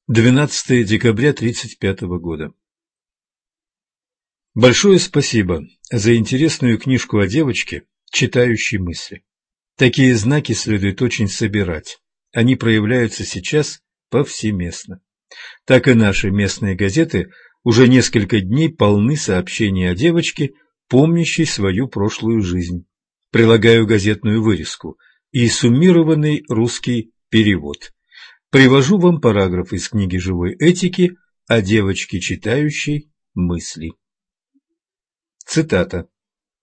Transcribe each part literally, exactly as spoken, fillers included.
двенадцатое декабря тридцать пятого года. Большое спасибо за интересную книжку о девочке, читающей мысли. Такие знаки следует очень собирать. Они проявляются сейчас повсеместно. Так и наши местные газеты уже несколько дней полны сообщений о девочке, помнящей свою прошлую жизнь. Прилагаю газетную вырезку и суммированный русский перевод. Привожу вам параграф из книги живой этики о девочке, читающей мысли. Цитата.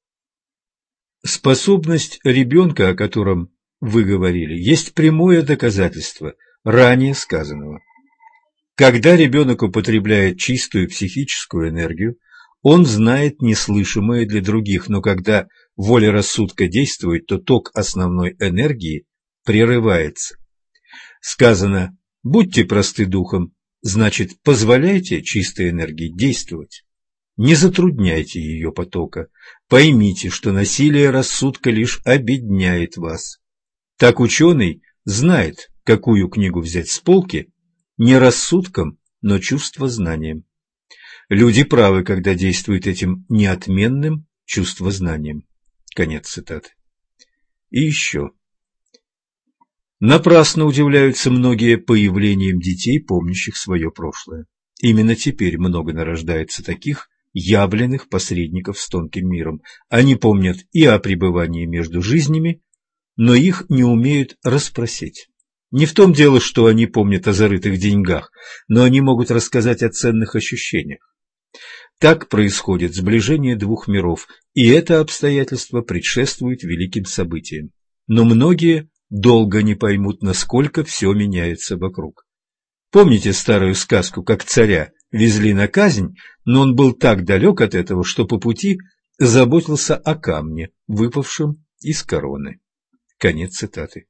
Способность ребенка, о котором вы говорили, есть прямое доказательство ранее сказанного. Когда ребенок употребляет чистую психическую энергию, он знает неслышимое для других, но когда воля рассудка действует, то ток основной энергии прерывается. Сказано «будьте просты духом», значит, позволяйте чистой энергии действовать. Не затрудняйте ее потока. Поймите, что насилие рассудка лишь обедняет вас. Так ученый знает, какую книгу взять с полки, не рассудком, но чувствознанием. Люди правы, когда действуют этим неотменным чувствознанием. Конец цитаты. И еще. Напрасно удивляются многие появлением детей, помнящих свое прошлое. Именно теперь много нарождается таких явленных посредников с тонким миром. Они помнят и о пребывании между жизнями, но их не умеют расспросить. Не в том дело, что они помнят о зарытых деньгах, но они могут рассказать о ценных ощущениях. Так происходит сближение двух миров, и это обстоятельство предшествует великим событиям. Но многие долго не поймут, насколько все меняется вокруг. Помните старую сказку, как царя везли на казнь, но он был так далек от этого, что по пути заботился о камне, выпавшем из короны. Конец цитаты.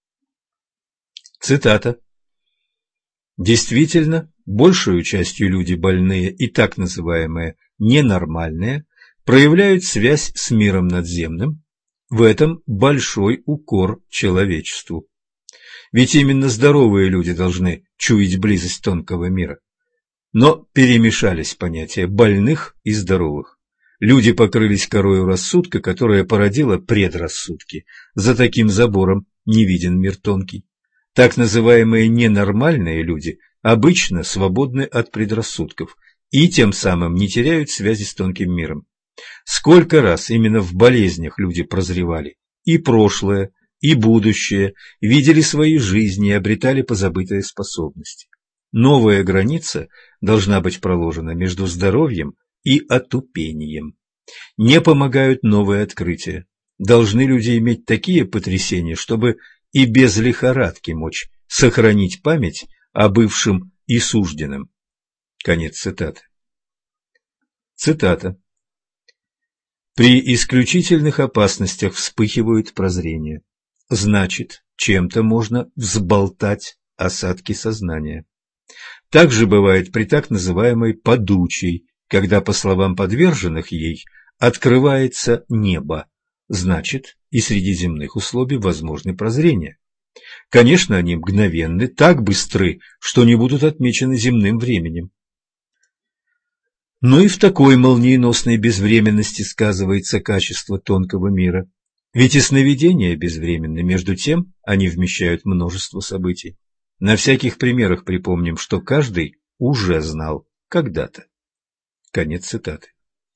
Цитата. Действительно, большую частью люди больные и так называемые ненормальные проявляют связь с миром надземным. В этом большой укор человечеству. Ведь именно здоровые люди должны чуять близость тонкого мира. Но перемешались понятия больных и здоровых. Люди покрылись корою рассудка, которая породила предрассудки. За таким забором не виден мир тонкий. Так называемые ненормальные люди обычно свободны от предрассудков и тем самым не теряют связи с тонким миром. Сколько раз именно в болезнях люди прозревали и прошлое, и будущее, видели свои жизни и обретали позабытые способности. Новая граница должна быть проложена между здоровьем и отупением. Не помогают новые открытия. Должны люди иметь такие потрясения, чтобы и без лихорадки мочь сохранить память о бывшем и сужденном. Конец цитаты. Цитата. При исключительных опасностях вспыхивают прозрения. Значит, чем-то можно взболтать осадки сознания. Так же бывает при так называемой падучей, когда, по словам подверженных ей, открывается небо. Значит, и среди земных условий возможны прозрения. Конечно, они мгновенны, так быстры, что не будут отмечены земным временем. Но и в такой молниеносной безвременности сказывается качество тонкого мира. Ведь и сновидения безвременны, между тем они вмещают множество событий. На всяких примерах припомним, что каждый уже знал когда-то. Конец цитаты.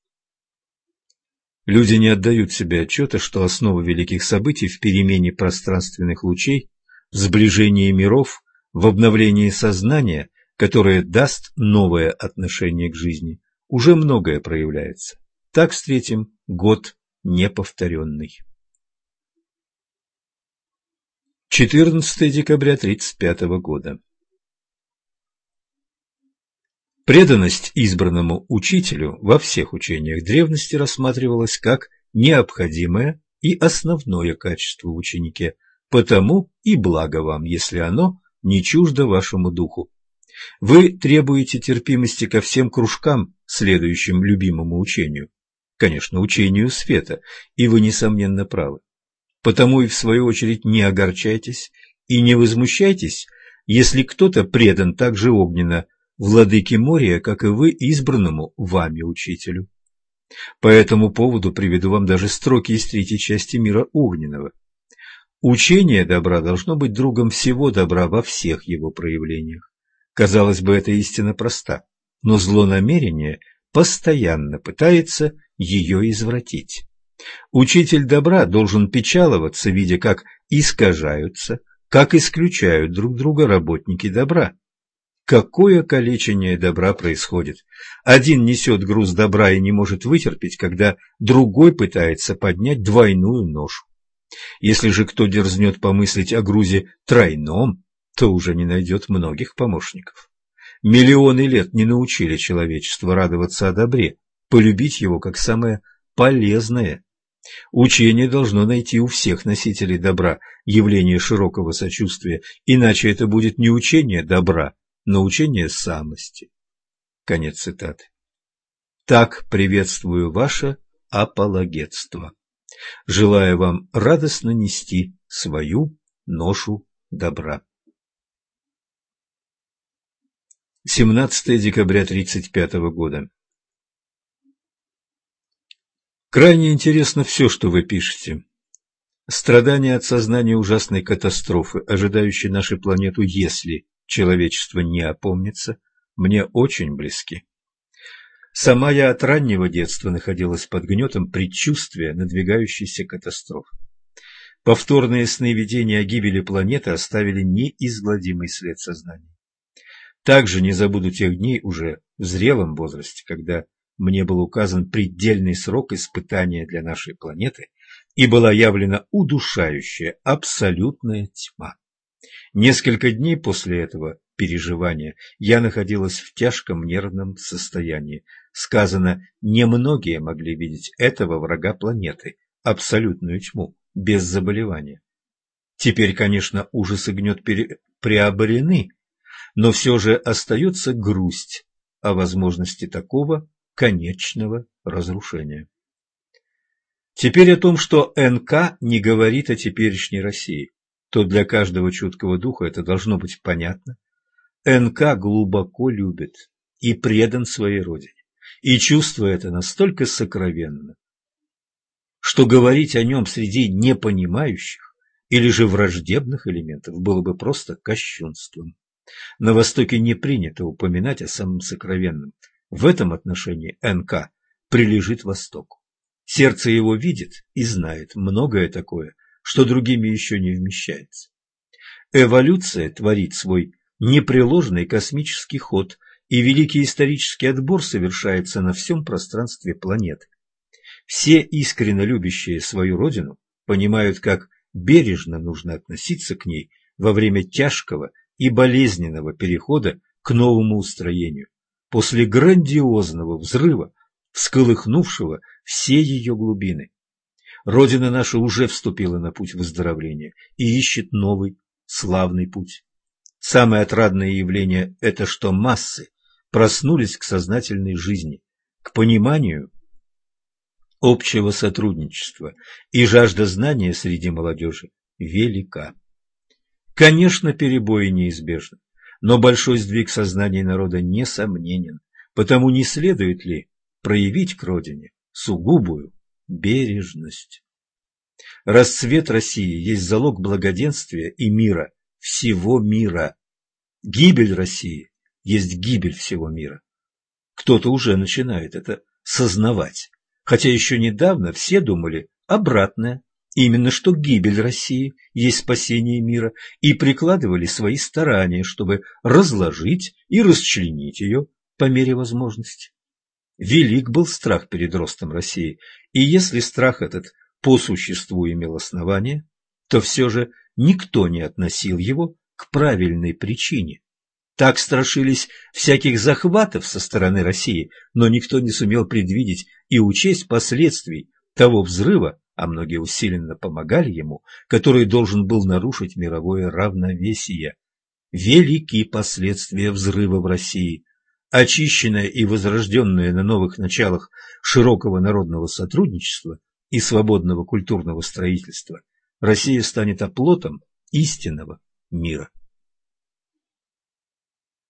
Люди не отдают себе отчета, что основа великих событий в перемене пространственных лучей, в сближении миров, в обновлении сознания, которое даст новое отношение к жизни, уже многое проявляется. Так встретим год неповторенный. четырнадцатое декабря тридцать пятого года. Преданность избранному учителю во всех учениях древности рассматривалась как необходимое и основное качество в ученике, потому и благо вам, если оно не чуждо вашему духу. Вы требуете терпимости ко всем кружкам, следующим любимому учению, конечно, учению света, и вы, несомненно, правы. Потому и в свою очередь не огорчайтесь и не возмущайтесь, если кто-то предан так же огненно владыке моря, как и вы избранному вами учителю. По этому поводу приведу вам даже строки из третьей части мира огненного. Учение добра должно быть другом всего добра во всех его проявлениях. Казалось бы, эта истина проста, но злонамерение постоянно пытается ее извратить. Учитель добра должен печаловаться, видя, как искажаются, как исключают друг друга работники добра. Какое калечение добра происходит! Один несет груз добра и не может вытерпеть, когда другой пытается поднять двойную ношу. Если же кто дерзнет помыслить о грузе тройном, то уже не найдет многих помощников. Миллионы лет не научили человечество радоваться о добре, полюбить его как самое полезное. Учение должно найти у всех носителей добра явление широкого сочувствия, иначе это будет не учение добра, но учение самости. Конец цитаты. Так приветствую ваше апологетство. Желаю вам радостно нести свою ношу добра. семнадцатое декабря тридцать пятого года. Крайне интересно все, что вы пишете. Страдания от сознания ужасной катастрофы, ожидающей нашу планету, если человечество не опомнится, мне очень близки. Сама я от раннего детства находилась под гнетом предчувствия надвигающейся катастрофы. Повторные сновидения о гибели планеты оставили неизгладимый след сознания. Также не забуду тех дней уже в зрелом возрасте, когда мне был указан предельный срок испытания для нашей планеты и была явлена удушающая абсолютная тьма. Несколько дней после этого переживания я находилась в тяжком нервном состоянии. Сказано, немногие могли видеть этого врага планеты, абсолютную тьму, без заболевания. Теперь, конечно, ужас и гнет пере... приобрены, но все же остается грусть о возможности такого конечного разрушения. Теперь о том, что эн ка не говорит о теперешней России, то для каждого чуткого духа это должно быть понятно. эн ка глубоко любит и предан своей родине, и чувство это настолько сокровенно, что говорить о нем среди непонимающих или же враждебных элементов было бы просто кощунством. На Востоке не принято упоминать о самом сокровенном. В этом отношении эн ка прилежит Востоку. Сердце его видит и знает многое такое, что другими еще не вмещается. Эволюция творит свой непреложный космический ход, и великий исторический отбор совершается на всем пространстве планеты. Все искренне любящие свою родину понимают, как бережно нужно относиться к ней во время тяжкого и болезненного перехода к новому устроению, после грандиозного взрыва, всколыхнувшего все ее глубины. Родина наша уже вступила на путь выздоровления и ищет новый, славный путь. Самое отрадное явление – это что массы проснулись к сознательной жизни, к пониманию общего сотрудничества, и жажда знания среди молодежи велика. Конечно, перебои неизбежны, но большой сдвиг сознания народа несомненен, потому не следует ли проявить к родине сугубую бережность. Расцвет России есть залог благоденствия и мира всего мира. Гибель России есть гибель всего мира. Кто-то уже начинает это сознавать, хотя еще недавно все думали обратное, именно что гибель России есть спасение мира, и прикладывали свои старания, чтобы разложить и расчленить ее по мере возможности. Велик был страх перед ростом России, и если страх этот по существу имел основание, то все же никто не относил его к правильной причине. Так страшились всяких захватов со стороны России, но никто не сумел предвидеть и учесть последствий того взрыва, а многие усиленно помогали ему, который должен был нарушить мировое равновесие. Велики последствия взрыва в России. Очищенная и возрожденная на новых началах широкого народного сотрудничества и свободного культурного строительства, Россия станет оплотом истинного мира.